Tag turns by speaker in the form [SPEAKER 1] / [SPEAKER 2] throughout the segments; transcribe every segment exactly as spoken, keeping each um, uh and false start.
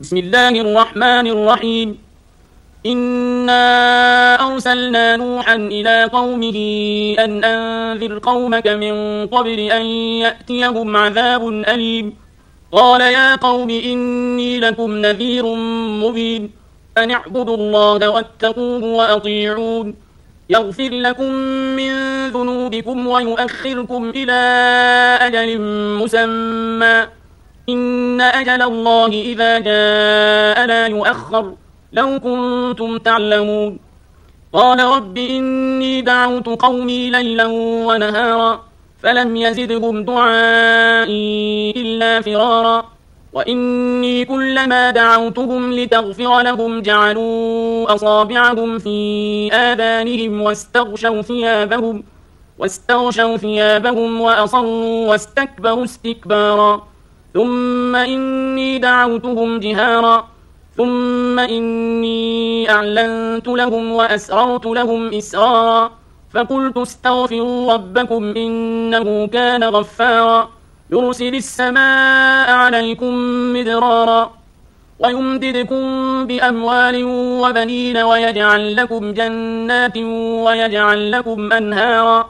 [SPEAKER 1] بسم الله الرحمن الرحيم. إنا أرسلنا نوحا إلى قومه أن أنذر قومك من قبل أن يأتيهم عذاب أليم. قال يا قوم إني لكم نذير مبين، أن اعبدوا الله واتقوه وأطيعون، يغفر لكم من ذنوبكم ويؤخركم إلى أجل مسمى، إن أجل الله إذا جاء لا يؤخر، لو كنتم تعلمون. قال رب إني دعوت قومي ليلا ونهارا فلم يزدهم دعائي إلا فرارا، وإني كلما دعوتهم لتغفر لهم جعلوا أصابعهم في آذانهم واستغشوا ثيابهم واستغشوا ثيابهم وأصروا واستكبروا استكبارا، ثم إني دعوتهم جهارا، ثم إني أعلنت لهم وأسررت لهم إسرارا، فقلت استغفروا ربكم إنه كان غفارا، يرسل السماء عليكم مدرارا ويمددكم بأموال وبنين ويجعل لكم جنات ويجعل لكم أنهارا،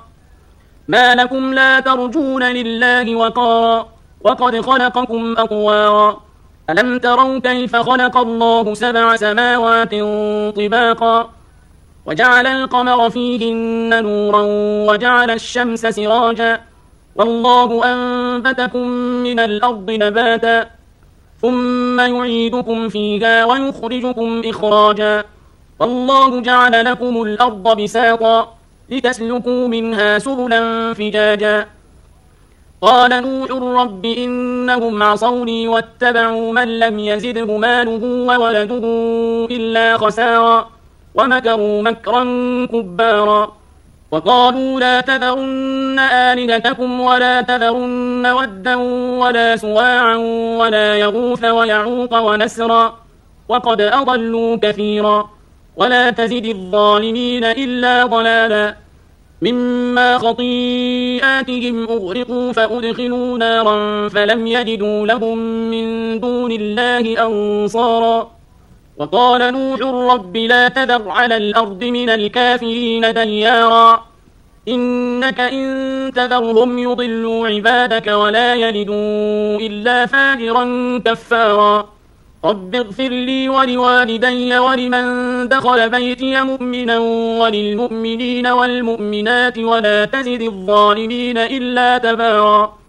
[SPEAKER 1] ما لكم لا ترجون لله وقارا وقد خلقكم أطوارا، ألم تروا كيف خلق الله سبع سماوات طباقا وجعل القمر فيهن نورا وجعل الشمس سراجا، والله أنبتكم من الأرض نباتا، ثم يعيدكم فيها ويخرجكم إخراجا، والله جعل لكم الأرض بساطا لتسلكوا منها سبلا فجاجا. قال نوح رب إنهم عصوني واتبعوا من لم يزده ماله وولده إلا خسارا، ومكروا مكرا كبارا، وقالوا لا تذرن آلهتكم ولا تذرن ودا ولا سواعا ولا يغوث ويعوق ونسرا، وقد أضلوا كثيرا، ولا تزد الظالمين إلا ضلالا، مما خطيئاتهم أغرقوا فأدخلوا نارا فلم يجدوا لهم من دون الله أنصارا. وقال نوح رب لا تذر على الأرض من الكافرين ديارا، إنك إن تذرهم يضلوا عبادك ولا يلدوا إلا فاجرا كفارا، رب اغفر لي ولوالدي ولمن دخل بيتي مؤمنا وللمؤمنين والمؤمنات ولا تزد الظالمين إلا تبارا.